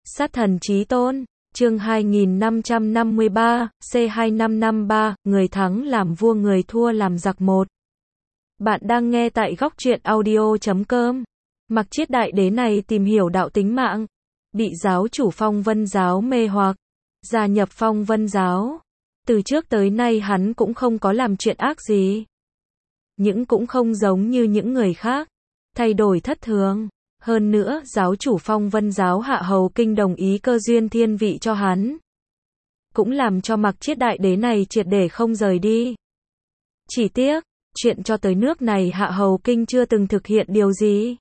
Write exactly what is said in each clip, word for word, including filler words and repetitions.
Sát thần chí tôn, chương hai nghìn năm trăm năm mươi ba, C hai năm năm ba, người thắng làm vua người thua làm giặc một. Bạn đang nghe tại góc truyện audio chấm com. Mặc Chiết Đại Đế này tìm hiểu đạo tính mạng, bị giáo chủ Phong Vân giáo mê hoặc, gia nhập Phong Vân giáo. Từ trước tới nay hắn cũng không có làm chuyện ác gì. Những cũng không giống như những người khác, thay đổi thất thường. Hơn nữa, giáo chủ Phong Vân giáo Hạ Hầu Kinh đồng ý cơ duyên thiên vị cho hắn. Cũng làm cho Mặc Chiết Đại Đế này triệt để không rời đi. Chỉ tiếc, chuyện cho tới nước này Hạ Hầu Kinh chưa từng thực hiện điều gì.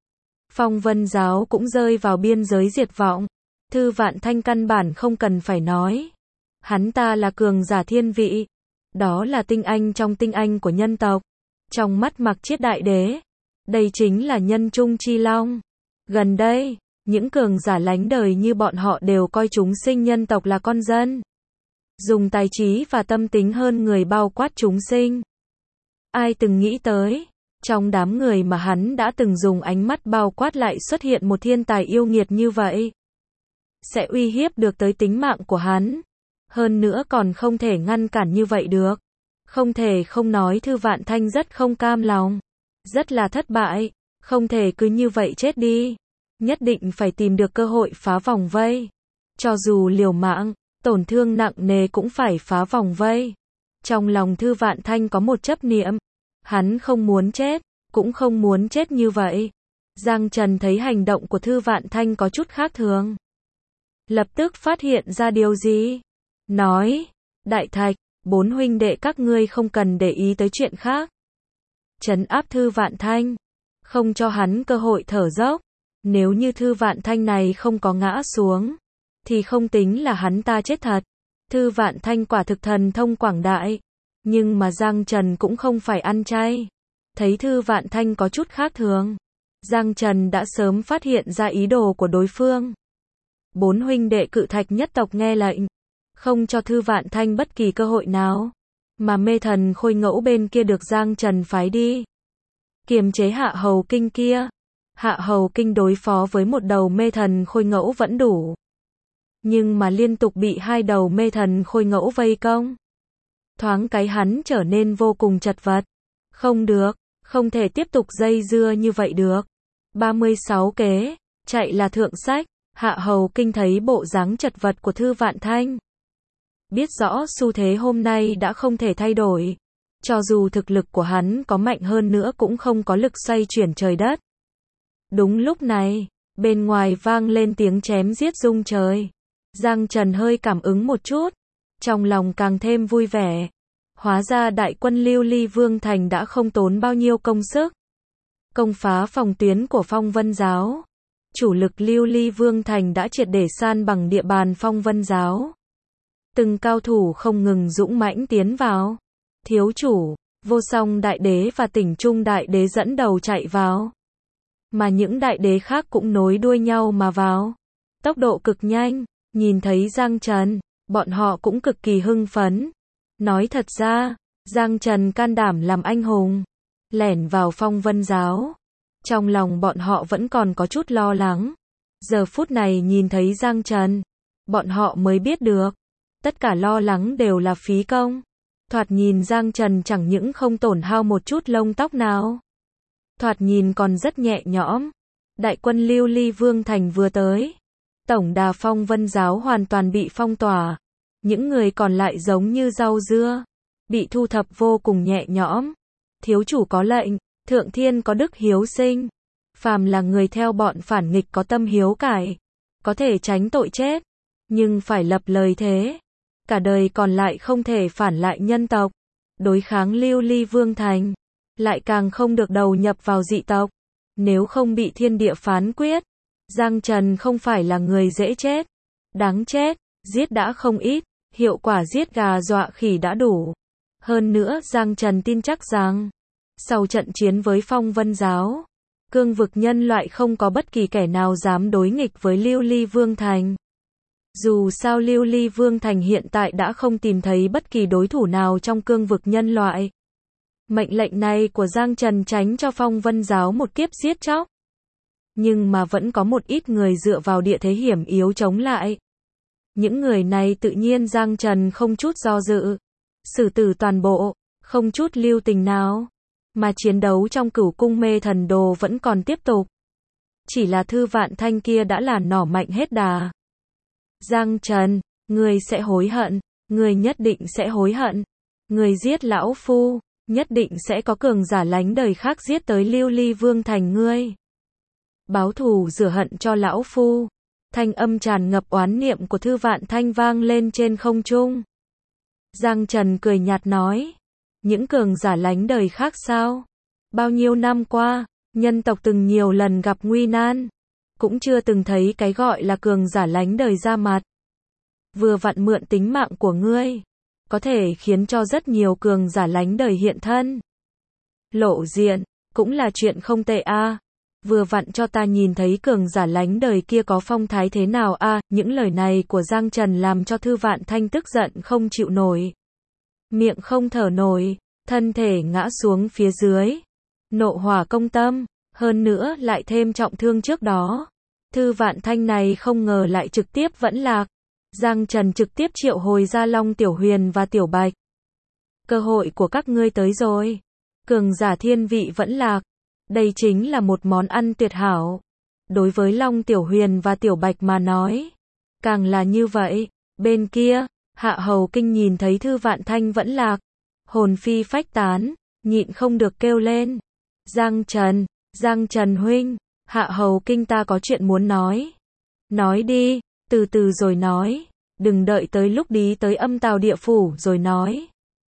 Phong Vân giáo cũng rơi vào biên giới diệt vọng. Thư Vạn Thanh căn bản không cần phải nói. Hắn ta là cường giả thiên vị. Đó là tinh anh trong tinh anh của nhân tộc. Trong mắt Mặc Chiết Đại Đế, đây chính là nhân trung chi long. Gần đây, những cường giả lánh đời như bọn họ đều coi chúng sinh nhân tộc là con dân. Dùng tài trí và tâm tính hơn người bao quát chúng sinh. Ai từng nghĩ tới, trong đám người mà hắn đã từng dùng ánh mắt bao quát lại xuất hiện một thiên tài yêu nghiệt như vậy. Sẽ uy hiếp được tới tính mạng của hắn. Hơn nữa còn không thể ngăn cản như vậy được. Không thể không nói Thư Vạn Thanh rất không cam lòng. Rất là thất bại. Không thể cứ như vậy chết đi. Nhất định phải tìm được cơ hội phá vòng vây. Cho dù liều mạng, tổn thương nặng nề cũng phải phá vòng vây. Trong lòng Thư Vạn Thanh có một chấp niệm. Hắn không muốn chết, cũng không muốn chết như vậy. Giang Trần thấy hành động của Thư Vạn Thanh có chút khác thường. Lập tức phát hiện ra điều gì? Nói, Đại Thạch, bốn huynh đệ các ngươi không cần để ý tới chuyện khác. Trấn áp Thư Vạn Thanh, không cho hắn cơ hội thở dốc. Nếu như Thư Vạn Thanh này không có ngã xuống, thì không tính là hắn ta chết thật. Thư Vạn Thanh quả thực thần thông quảng đại. Nhưng mà Giang Trần cũng không phải ăn chay. Thấy Thư Vạn Thanh có chút khác thường, Giang Trần đã sớm phát hiện ra ý đồ của đối phương. Bốn huynh đệ Cự Thạch nhất tộc nghe lệnh, không cho Thư Vạn Thanh bất kỳ cơ hội nào. Mà mê thần khôi ngẫu bên kia được Giang Trần phái đi kiềm chế Hạ Hầu Kinh kia. Hạ Hầu Kinh đối phó với một đầu mê thần khôi ngẫu vẫn đủ. Nhưng mà liên tục bị hai đầu mê thần khôi ngẫu vây công. Thoáng cái hắn trở nên vô cùng chật vật. Không được, không thể tiếp tục dây dưa như vậy được. ba mươi sáu kế, chạy là thượng sách. Hạ Hầu Kinh thấy bộ dáng chật vật của Thư Vạn Thanh. Biết rõ xu thế hôm nay đã không thể thay đổi. Cho dù thực lực của hắn có mạnh hơn nữa cũng không có lực xoay chuyển trời đất. Đúng lúc này, bên ngoài vang lên tiếng chém giết rung trời. Giang Trần hơi cảm ứng một chút. Trong lòng càng thêm vui vẻ. Hóa ra đại quân Lưu Ly Vương Thành đã không tốn bao nhiêu công sức. Công phá phòng tuyến của Phong Vân giáo. Chủ lực Lưu Ly Vương Thành đã triệt để san bằng địa bàn Phong Vân giáo. Từng cao thủ không ngừng dũng mãnh tiến vào. Thiếu chủ, Vô Song Đại Đế và Tỉnh Trung Đại Đế dẫn đầu chạy vào. Mà những đại đế khác cũng nối đuôi nhau mà vào. Tốc độ cực nhanh, nhìn thấy Giang Trần, bọn họ cũng cực kỳ hưng phấn. Nói thật ra, Giang Trần can đảm làm anh hùng, lẻn vào Phong Vân giáo. Trong lòng bọn họ vẫn còn có chút lo lắng. Giờ phút này nhìn thấy Giang Trần, bọn họ mới biết được. Tất cả lo lắng đều là phí công. Thoạt nhìn Giang Trần chẳng những không tổn hao một chút lông tóc nào. Thoạt nhìn còn rất nhẹ nhõm. Đại quân Lưu Ly Vương Thành vừa tới. Tổng đà Phong Vân giáo hoàn toàn bị phong tỏa. Những người còn lại giống như rau dưa. Bị thu thập vô cùng nhẹ nhõm. Thiếu chủ có lệnh, thượng thiên có đức hiếu sinh. Phàm là người theo bọn phản nghịch có tâm hiếu cải. Có thể tránh tội chết. Nhưng phải lập lời thế. Cả đời còn lại không thể phản lại nhân tộc. Đối kháng Lưu Ly Vương Thành. Lại càng không được đầu nhập vào dị tộc. Nếu không bị thiên địa phán quyết. Giang Trần không phải là người dễ chết. Đáng chết, giết đã không ít. Hiệu quả giết gà dọa khỉ đã đủ. Hơn nữa Giang Trần tin chắc rằng, sau trận chiến với Phong Vân giáo, cương vực nhân loại không có bất kỳ kẻ nào dám đối nghịch với Lưu Ly Vương Thành. Dù sao Lưu Ly Vương Thành hiện tại đã không tìm thấy bất kỳ đối thủ nào trong cương vực nhân loại. Mệnh lệnh này của Giang Trần tránh cho Phong Vân giáo một kiếp giết chóc. nhưng mà vẫn có một ít người dựa vào địa thế hiểm yếu chống lại. Những người này tự nhiên Giang Trần không chút do dự, xử tử toàn bộ, không chút lưu tình nào. Mà chiến đấu trong Cửu Cung Mê Thần Đồ vẫn còn tiếp tục. Chỉ là Thư Vạn Thanh kia đã là nỏ mạnh hết đà. Giang Trần, người sẽ hối hận, người nhất định sẽ hối hận. Người giết lão phu, nhất định sẽ có cường giả lánh đời khác giết tới Lưu Ly Vương thành ngươi. Báo thù rửa hận cho lão phu. Thanh âm tràn ngập oán niệm của Thư Vạn Thanh vang lên trên không trung. Giang Trần cười nhạt nói, những cường giả lánh đời khác sao? Bao nhiêu năm qua, nhân tộc từng nhiều lần gặp nguy nan, cũng chưa từng thấy cái gọi là cường giả lánh đời ra mặt. Vừa vặn mượn tính mạng của ngươi, có thể khiến cho rất nhiều cường giả lánh đời hiện thân. Lộ diện, cũng là chuyện không tệ a. À. Vừa vặn cho ta nhìn thấy cường giả lánh đời kia có phong thái thế nào a. À. Những lời này của Giang Trần làm cho Thư Vạn Thanh tức giận không chịu nổi. Miệng không thở nổi, thân thể ngã xuống phía dưới. Nộ hỏa công tâm, hơn nữa lại thêm trọng thương trước đó. Thư Vạn Thanh này không ngờ lại trực tiếp vẫn lạc. Giang Trần trực tiếp triệu hồi ra Long Tiểu Huyền và Tiểu Bạch. Cơ hội của các ngươi tới rồi. Cường giả thiên vị vẫn lạc. Đây chính là một món ăn tuyệt hảo. Đối với Long Tiểu Huyền và Tiểu Bạch mà nói, càng là như vậy. Bên kia, Hạ Hầu Kinh nhìn thấy Thư Vạn Thanh vẫn lạc, hồn phi phách tán, nhịn không được kêu lên. Giang Trần, Giang Trần huynh, Hạ Hầu Kinh ta có chuyện muốn nói. Nói đi, từ từ rồi nói, đừng đợi tới lúc đi tới Âm Tào địa phủ rồi nói.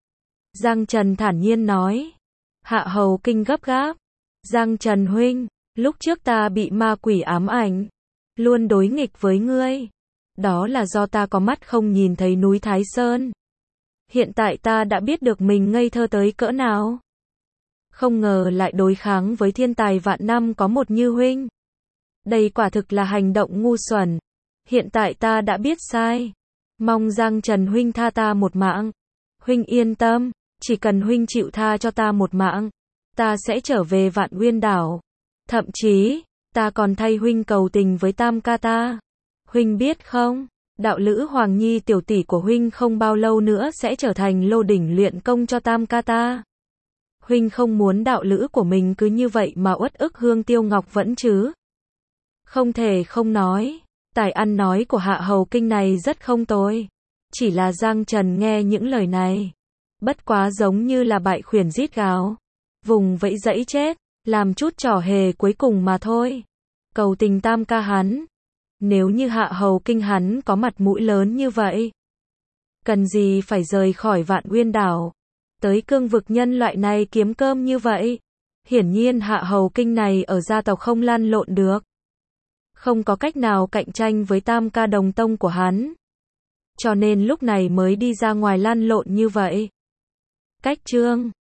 Giang Trần thản nhiên nói. Hạ Hầu Kinh gấp gáp. Giang Trần huynh, lúc trước ta bị ma quỷ ám ảnh, luôn đối nghịch với ngươi. Đó là do ta có mắt không nhìn thấy núi Thái Sơn. Hiện tại ta đã biết được mình ngây thơ tới cỡ nào. Không ngờ lại đối kháng với thiên tài vạn năm có một như huynh. Đây quả thực là hành động ngu xuẩn. Hiện tại ta đã biết sai. Mong Giang Trần huynh tha ta một mạng. Huynh yên tâm, chỉ cần huynh chịu tha cho ta một mạng, ta sẽ trở về Vạn Uyên đảo. Thậm chí, ta còn thay huynh cầu tình với Tam ca ta. Huynh biết không, đạo lữ Hoàng Nhi tiểu tỷ của huynh không bao lâu nữa sẽ trở thành lô đỉnh luyện công cho Tam ca ta. Huynh không muốn đạo lữ của mình cứ như vậy mà uất ức Hương Tiêu Ngọc vẫn chứ. Không thể không nói, tài ăn nói của Hạ Hầu Kinh này rất không tồi. Chỉ là Giang Trần nghe những lời này, bất quá giống như là bại khuyển rít gào, vùng vẫy dẫy chết, làm chút trò hề cuối cùng mà thôi. Cầu tình Tam ca hắn. Nếu như Hạ Hầu Kinh hắn có mặt mũi lớn như vậy, cần gì phải rời khỏi Vạn Uyên đảo, tới cương vực nhân loại này kiếm cơm như vậy. Hiển nhiên Hạ Hầu Kinh này ở gia tộc không lăn lộn được, không có cách nào cạnh tranh với Tam ca đồng tông của hắn, cho nên lúc này mới đi ra ngoài lăn lộn như vậy. Cách chương